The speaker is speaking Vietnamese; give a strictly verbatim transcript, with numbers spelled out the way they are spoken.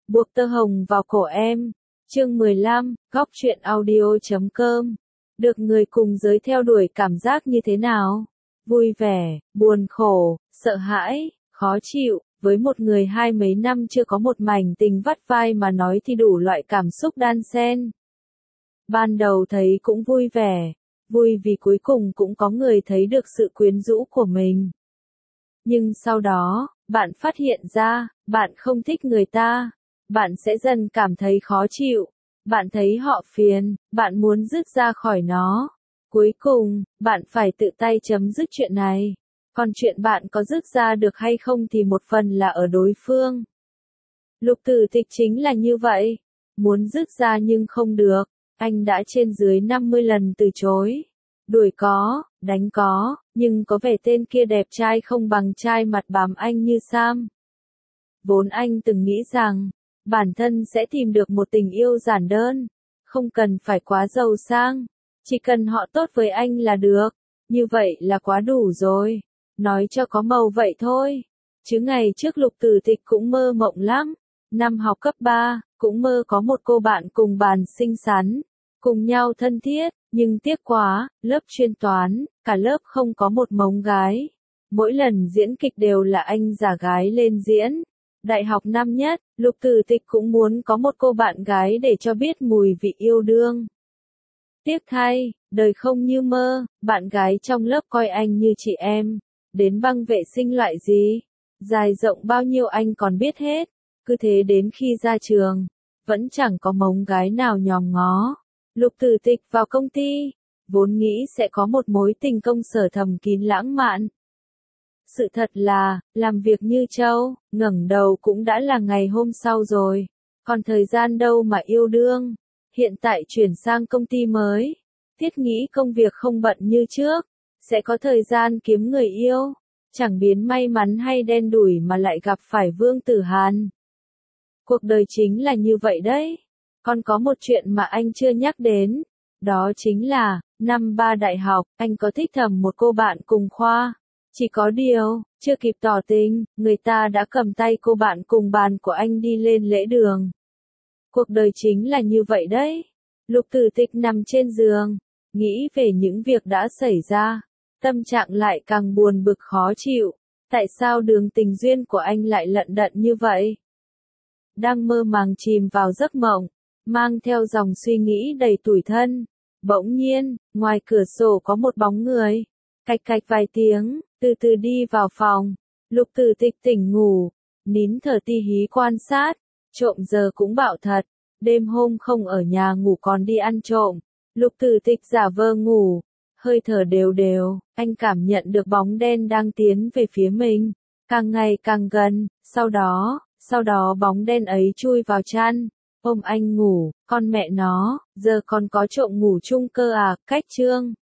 Buộc tơ hồng vào cổ em. Chương mười lăm, góc truyện audio chấm com. Được người cùng giới theo đuổi cảm giác như thế nào? Vui vẻ, buồn khổ, sợ hãi, khó chịu, với một người hai mấy năm chưa có một mảnh tình vắt vai mà nói thì đủ loại cảm xúc đan xen. Ban đầu thấy cũng vui vẻ, vui vì cuối cùng cũng có người thấy được sự quyến rũ của mình. Nhưng sau đó, bạn phát hiện ra, bạn không thích người ta. Bạn sẽ dần cảm thấy khó chịu. Bạn thấy họ phiền, bạn muốn dứt ra khỏi nó. Cuối cùng, bạn phải tự tay chấm dứt chuyện này. Còn chuyện bạn có dứt ra được hay không thì một phần là ở đối phương. Lục Tử Tịch chính là như vậy. Muốn dứt ra nhưng không được. Anh đã trên dưới năm mươi lần từ chối. Đuổi có, đánh có, nhưng có vẻ tên kia đẹp trai không bằng trai mặt bám anh như Sam. Vốn anh từng nghĩ rằng, bản thân sẽ tìm được một tình yêu giản đơn, không cần phải quá giàu sang, chỉ cần họ tốt với anh là được, như vậy là quá đủ rồi, nói cho có màu vậy thôi. Chứ ngày trước Lục Tử Tịch cũng mơ mộng lắm, năm học cấp ba, cũng mơ có một cô bạn cùng bàn xinh xắn, cùng nhau thân thiết, nhưng tiếc quá, lớp chuyên toán, cả lớp không có một mống gái. Mỗi lần diễn kịch đều là anh giả gái lên diễn. Đại học năm nhất, Lục Tử Tịch cũng muốn có một cô bạn gái để cho biết mùi vị yêu đương. Tiếc thay, đời không như mơ, bạn gái trong lớp coi anh như chị em. Đến băng vệ sinh loại gì, dài rộng bao nhiêu anh còn biết hết. Cứ thế đến khi ra trường, vẫn chẳng có mống gái nào nhòm ngó. Lục Tử Tịch vào công ty, vốn nghĩ sẽ có một mối tình công sở thầm kín lãng mạn. Sự thật là, làm việc như trâu, ngẩng đầu cũng đã là ngày hôm sau rồi. Còn thời gian đâu mà yêu đương. Hiện tại chuyển sang công ty mới. Thiết nghĩ công việc không bận như trước. Sẽ có thời gian kiếm người yêu. Chẳng biến may mắn hay đen đủi mà lại gặp phải Vương Tử Hàn. Cuộc đời chính là như vậy đấy. Còn có một chuyện mà anh chưa nhắc đến. Đó chính là, năm ba đại học, anh có thích thầm một cô bạn cùng khoa. Chỉ có điều, chưa kịp tỏ tình, người ta đã cầm tay cô bạn cùng bàn của anh đi lên lễ đường. Cuộc đời chính là như vậy đấy. Lục Tử Tịch nằm trên giường, nghĩ về những việc đã xảy ra. Tâm trạng lại càng buồn bực khó chịu. Tại sao đường tình duyên của anh lại lận đận như vậy? Đang mơ màng chìm vào giấc mộng, mang theo dòng suy nghĩ đầy tủi thân. Bỗng nhiên, ngoài cửa sổ có một bóng người. Cạch cạch vài tiếng, từ từ đi vào phòng. Lục Tử Tịch tỉnh ngủ, nín thở ti hí quan sát. Trộm giờ cũng bạo thật, đêm hôm không ở nhà ngủ còn đi ăn trộm. Lục Tử Tịch giả vờ ngủ, hơi thở đều đều, anh cảm nhận được bóng đen đang tiến về phía mình, càng ngày càng gần, sau đó, sau đó bóng đen ấy chui vào chăn, ôm anh ngủ, con mẹ nó, giờ còn có trộm ngủ chung cơ à, cách chương.